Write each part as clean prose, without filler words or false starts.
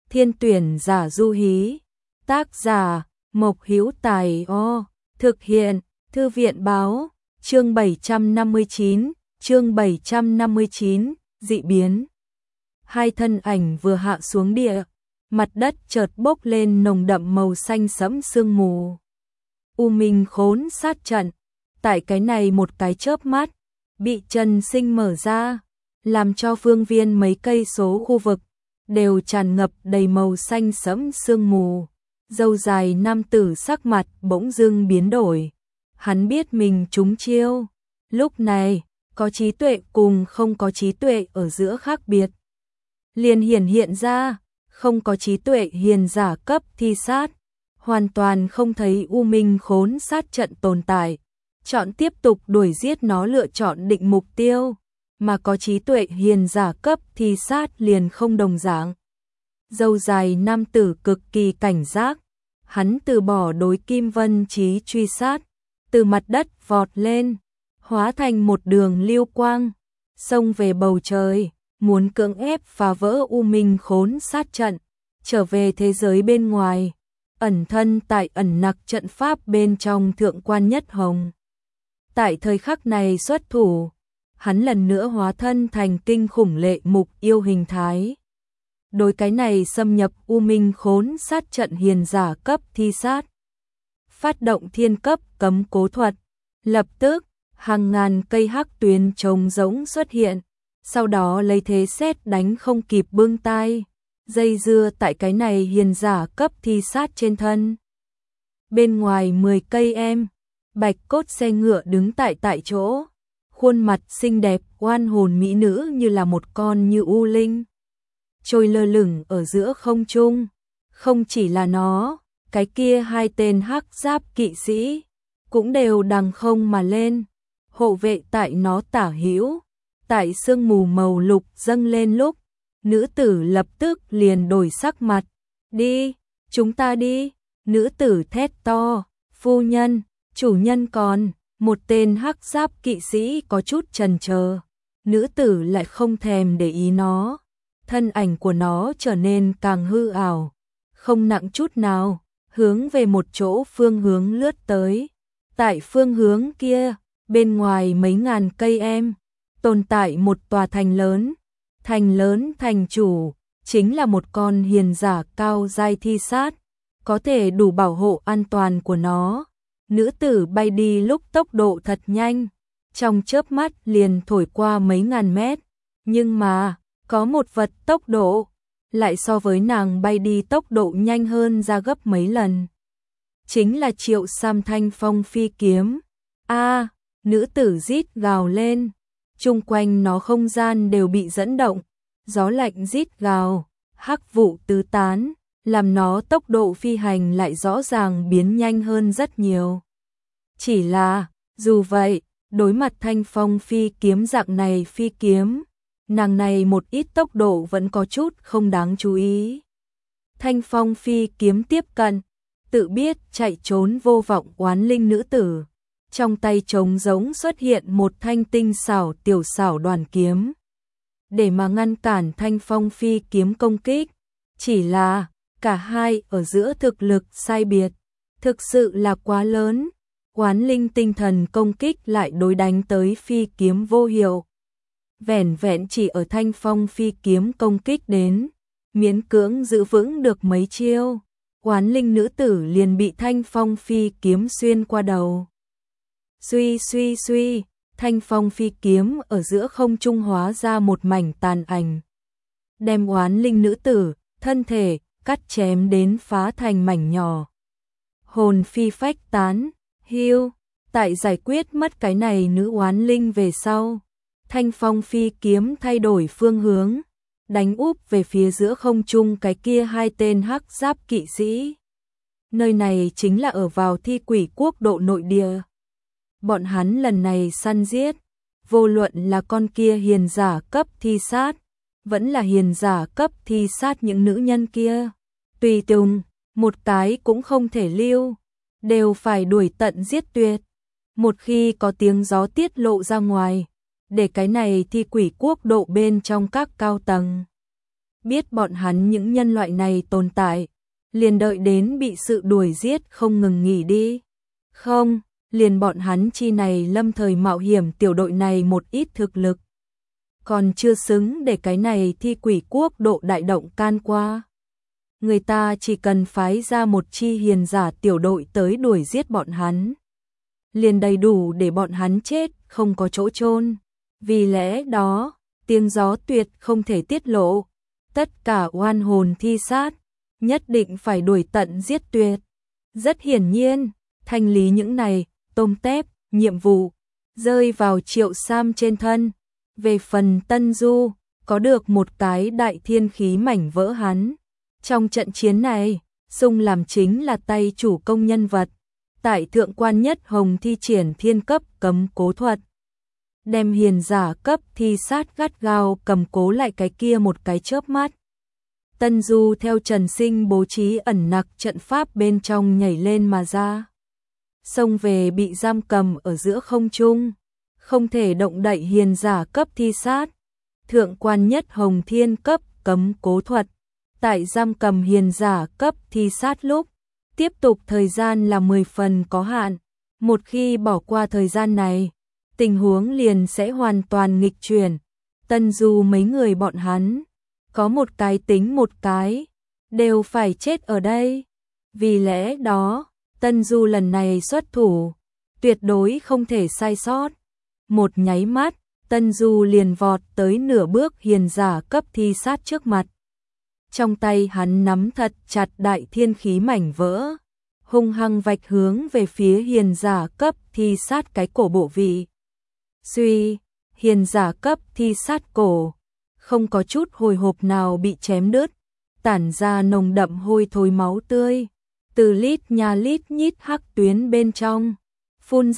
Thiên tuyển giả du hí. Tác giả Mộc Hữu Tài. Thực hiện Thư viện báo. Chương 759, dị biến. Hai thân ảnh vừa hạ xuống địa, mặt đất chợt bốc lên nồng đậm màu xanh sẫm sương mù. U Minh Khốn Sát Trận, tại cái này một cái chớp mắt, bị Trần Sinh mở ra, làm cho phương viên mấy cây số khu vực đều tràn ngập đầy màu xanh sẫm sương mù. Râu dài nam tử sắc mặt bỗng dưng biến đổi. Hắn biết mình trúng chiêu. Lúc này, có trí tuệ cùng không có trí tuệ ở giữa khác biệt. Liền hiện ra, không có trí tuệ hiền giả cấp thi sát, hoàn toàn không thấy U Minh Khốn Sát Trận tồn tại, chọn tiếp tục đuổi giết nó, lựa chọn định mục tiêu, mà có trí tuệ hiền giả cấp thi sát liền không đồng dạng. Râu dài nam tử cực kỳ cảnh giác, hắn từ bỏ đối Kim Vân Chí truy sát, từ mặt đất vọt lên, hóa thành một đường lưu quang, xông về bầu trời, muốn cưỡng ép phá vỡ U Minh Khốn Sát Trận, trở về thế giới bên ngoài, ẩn thân tại ẩn nặc trận pháp bên trong Thượng Quan Nhất Hồng. Tại thời khắc này xuất thủ, hắn lần nữa hóa thân thành kinh khủng lệ mục yêu hình thái. Đối cái này xâm nhập U Minh Khốn Sát Trận hiền giả cấp thi sát, phát động thiên cấp cấm cố thuật, lập tức hàng ngàn cây hắc tuyến trống rỗng xuất hiện, sau đó lấy thế sét đánh không kịp bưng tay, dây dưa tại cái này hiền giả cấp thi sát trên thân. Bên ngoài 10 cây bạch cốt xe ngựa đứng tại chỗ, khuôn mặt xinh đẹp oan hồn mỹ nữ như là một con như u linh, trôi lơ lửng ở giữa không trung. Không chỉ là nó, cái kia hai tên hắc giáp kỵ sĩ cũng đều đằng không mà lên, hộ vệ tại nó tả hữu. Tại sương mù màu lục dâng lên lúc, nữ tử lập tức liền đổi sắc mặt. Đi, chúng ta đi, nữ tử thét to. Phu nhân, chủ nhân còn. Một tên hắc giáp kỵ sĩ có chút chần chờ, nữ tử lại không thèm để ý nó. Thân ảnh của nó trở nên càng hư ảo, không nặng chút nào, hướng về một chỗ phương hướng lướt tới. Tại phương hướng kia, bên ngoài mấy ngàn cây tồn tại một tòa thành lớn. Thành chủ chính là một con hiền giả cao giai thi sát, có thể đủ bảo hộ an toàn của nó. Nữ tử bay đi lúc tốc độ thật nhanh, trong chớp mắt liền thổi qua mấy ngàn mét, nhưng mà có một vật tốc độ lại so với nàng bay đi tốc độ nhanh hơn ra gấp mấy lần. Chính là Triệu Sam Thanh Phong phi kiếm. Nữ tử rít gào lên, chung quanh nó không gian đều bị dẫn động, gió lạnh rít gào, hắc vụ tứ tán, làm nó tốc độ phi hành lại rõ ràng biến nhanh hơn rất nhiều. Chỉ là, dù vậy, đối mặt Thanh Phong phi kiếm dạng này phi kiếm, nàng này một ít tốc độ vẫn có chút không đáng chú ý. Thanh Phong phi kiếm tiếp cận, tự biết chạy trốn vô vọng oán linh nữ tử. Trong tay trống rỗng xuất hiện một thanh tinh xảo tiểu xảo đoàn kiếm, để mà ngăn cản Thanh Phong phi kiếm công kích. Chỉ là, cả hai ở giữa thực lực sai biệt, thực sự là quá lớn. Oán linh tinh thần công kích lại đối đánh tới phi kiếm vô hiệu. Vẻn vẹn chỉ ở Thanh Phong phi kiếm công kích đến, miễn cưỡng giữ vững được mấy chiêu, oán linh nữ tử liền bị Thanh Phong phi kiếm xuyên qua đầu. Suy, Thanh Phong phi kiếm ở giữa không trung hóa ra một mảnh tàn ảnh, đem oán linh nữ tử thân thể cắt chém đến phá thành mảnh nhỏ, hồn phi phách tán. Tại giải quyết mất cái này nữ oán linh về sau, Thanh Phong phi kiếm thay đổi phương hướng, đánh úp về phía giữa không trung cái kia hai tên hắc giáp kỵ sĩ. Nơi này chính là ở vào Thi Quỷ Quốc độ nội địa. Bọn hắn lần này săn giết, vô luận là con kia hiền giả cấp thi sát, vẫn là hiền giả cấp thi sát những nữ nhân kia, tùy tùng, một cái cũng không thể lưu, đều phải đuổi tận giết tuyệt. Một khi có tiếng gió tiết lộ ra ngoài, để cái này Thi Quỷ Quốc độ bên trong các cao tầng biết bọn hắn những nhân loại này tồn tại, liền đợi đến bị sự đuổi giết không ngừng nghỉ đi. Không, liền bọn hắn chi này lâm thời mạo hiểm tiểu đội này một ít thực lực. Còn chưa xứng để cái này thi quỷ quốc độ đại động can qua. Người ta chỉ cần phái ra một chi hiền giả tiểu đội tới đuổi giết bọn hắn. Liền đầy đủ để bọn hắn chết, không có chỗ chôn. Vì lẽ đó, tiếng gió tuyệt không thể tiết lộ. Tất cả oan hồn thi sát, nhất định phải đuổi tận giết tuyệt. Rất hiển nhiên, thanh lý những này, tôm tép, nhiệm vụ, rơi vào Triệu Sam trên thân. Về phần Tân Du, có được một cái đại thiên khí mảnh vỡ hắn. Trong trận chiến này, Sung làm chính là tay chủ công nhân vật. Tại thượng quan nhất hồng thi triển thiên cấp cấm cố thuật. Đem hiền giả cấp thi sát gắt gao cầm cố lại cái kia một cái chớp mắt. Tân Du theo Trần Sinh bố trí ẩn nặc trận pháp bên trong nhảy lên mà ra. Xông về bị giam cầm ở giữa không trung. Không thể động đậy hiền giả cấp thi sát. Thượng quan nhất hồng thiên cấp cấm cố thuật. Tại giam cầm hiền giả cấp thi sát lúc. Tiếp tục thời gian là 10 phần có hạn. Một khi bỏ qua thời gian này, tình huống liền sẽ hoàn toàn nghịch chuyển. Tân Du mấy người bọn hắn, có một cái tính một cái, đều phải chết ở đây. Vì lẽ đó, Tân Du lần này xuất thủ, tuyệt đối không thể sai sót. Một nháy mắt, Tân Du liền vọt tới nửa bước hiền giả cấp thi sát trước mặt. Trong tay hắn nắm thật chặt đại thiên khí mảnh vỡ, hung hăng vạch hướng về phía hiền giả cấp thi sát cái cổ bộ vị. Suy, hiền giả cấp thi sát cổ, không có chút hồi hộp nào bị chém đứt, tản ra nồng đậm hôi thối máu tươi, từ lít nhít hắc tuyến bên trong, phun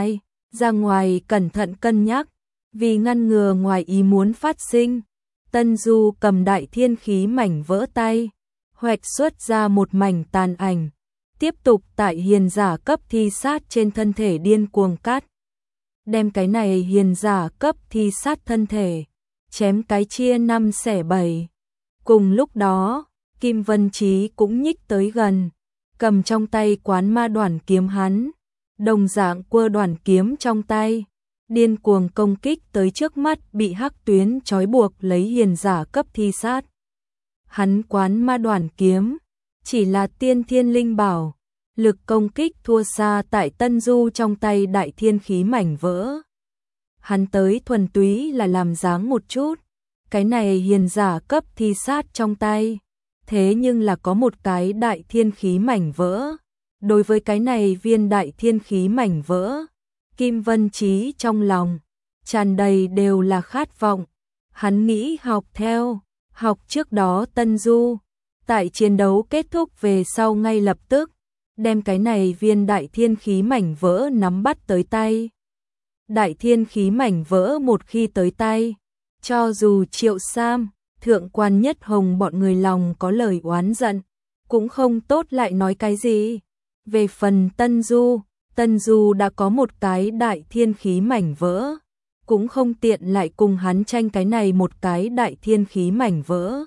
ra ngoài cẩn thận cân nhắc, vì ngăn ngừa ngoài ý muốn phát sinh. Tân Du cầm đại thiên khí mảnh vỡ tay, hoạch xuất ra một mảnh tàn ảnh, tiếp tục tại hiền giả cấp thi sát trên thân thể điên cuồng cắt. Đem cái này hiền giả cấp thi sát thân thể, chém cái chia 5 xẻ 7. Cùng lúc đó, Kim Vân Chí cũng nhích tới gần, cầm trong tay quán ma đoản kiếm hắn, đồng dạng quơ đoản kiếm trong tay, điên cuồng công kích tới trước mắt bị hắc tuyến trói buộc lấy hiền giả cấp thi sát. Hắn quán ma đoản kiếm, chỉ là tiên thiên linh bảo, lực công kích thua xa tại Tân Du trong tay đại thiên khí mảnh vỡ. Hắn tới thuần túy là làm dáng một chút, cái này hiền giả cấp thi sát trong tay, thế nhưng là có một cái đại thiên khí mảnh vỡ. Đối với cái này viên đại thiên khí mảnh vỡ, Kim Vân Chí trong lòng tràn đầy đều là khát vọng. Hắn nghĩ học theo, học trước đó Tân Du, tại chiến đấu kết thúc về sau ngay lập tức đem cái này viên đại thiên khí mảnh vỡ nắm bắt tới tay. Đại thiên khí mảnh vỡ một khi tới tay, cho dù Triệu Sam, thượng quan nhất hồng bọn người lòng có lời oán giận, cũng không tốt lại nói cái gì. Về phần Tân Du đã có một cái đại thiên khí mảnh vỡ, cũng không tiện lại cùng hắn tranh cái này một cái đại thiên khí mảnh vỡ.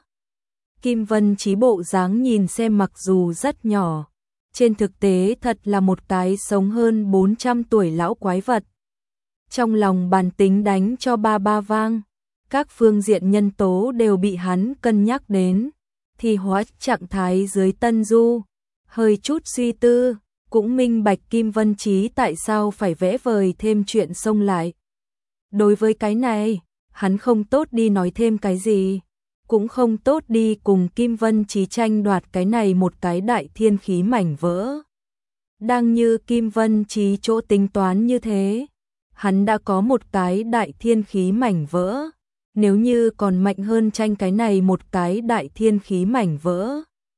Kim Vân Chí bộ dáng nhìn xem mặc dù rất nhỏ, trên thực tế thật là một cái sống hơn 400 tuổi lão quái vật. Trong lòng bàn tính đánh cho ba vang, các phương diện nhân tố đều bị hắn cân nhắc đến, thì hóa trạng thái dưới Tân Du, hơi chút suy tư, cũng minh bạch Kim Vân Chí tại sao phải vẽ vời thêm chuyện xông lại. Đối với cái này, hắn không tốt đi nói thêm cái gì, cũng không tốt đi cùng Kim Vân Chí tranh đoạt cái này một cái đại thiên khí mảnh vỡ. Đang như Kim Vân Chí chỗ tính toán như thế, hắn đã có một cái đại thiên khí mảnh vỡ, nếu như còn mạnh hơn tranh cái này một cái đại thiên khí mảnh vỡ,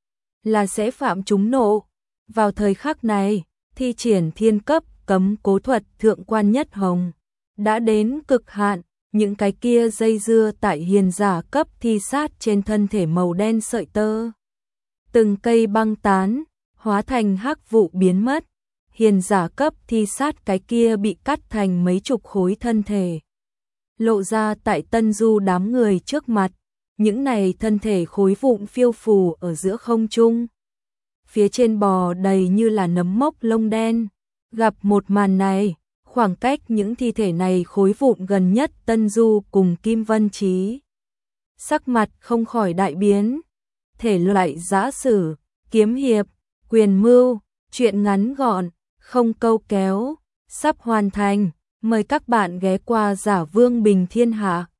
là sẽ phạm chúng nộ. Vào thời khắc này, thi triển thiên cấp cấm cố thuật thượng quan nhất hồng đã đến cực hạn, những cái kia dây dưa tại hiền giả cấp thi sát trên thân thể màu đen sợi tơ. Từng cây băng tán, hóa thành hắc vụ biến mất, hiền giả cấp thi sát cái kia bị cắt thành mấy chục khối thân thể. Lộ ra tại Tân Du đám người trước mặt, Những này thân thể khối vụn phiêu phù ở giữa không trung. Phía trên bò đầy như là nấm mốc lông đen. Gặp một màn này, khoảng cách những thi thể này khối vụn gần nhất Tân Du cùng Kim Vân Chí. Sắc mặt không khỏi đại biến. Thể loại giã sử, kiếm hiệp, quyền mưu, truyện ngắn gọn, không câu kéo, sắp hoàn thành. Mời các bạn ghé qua Giả Vương Bình Thiên Hạ.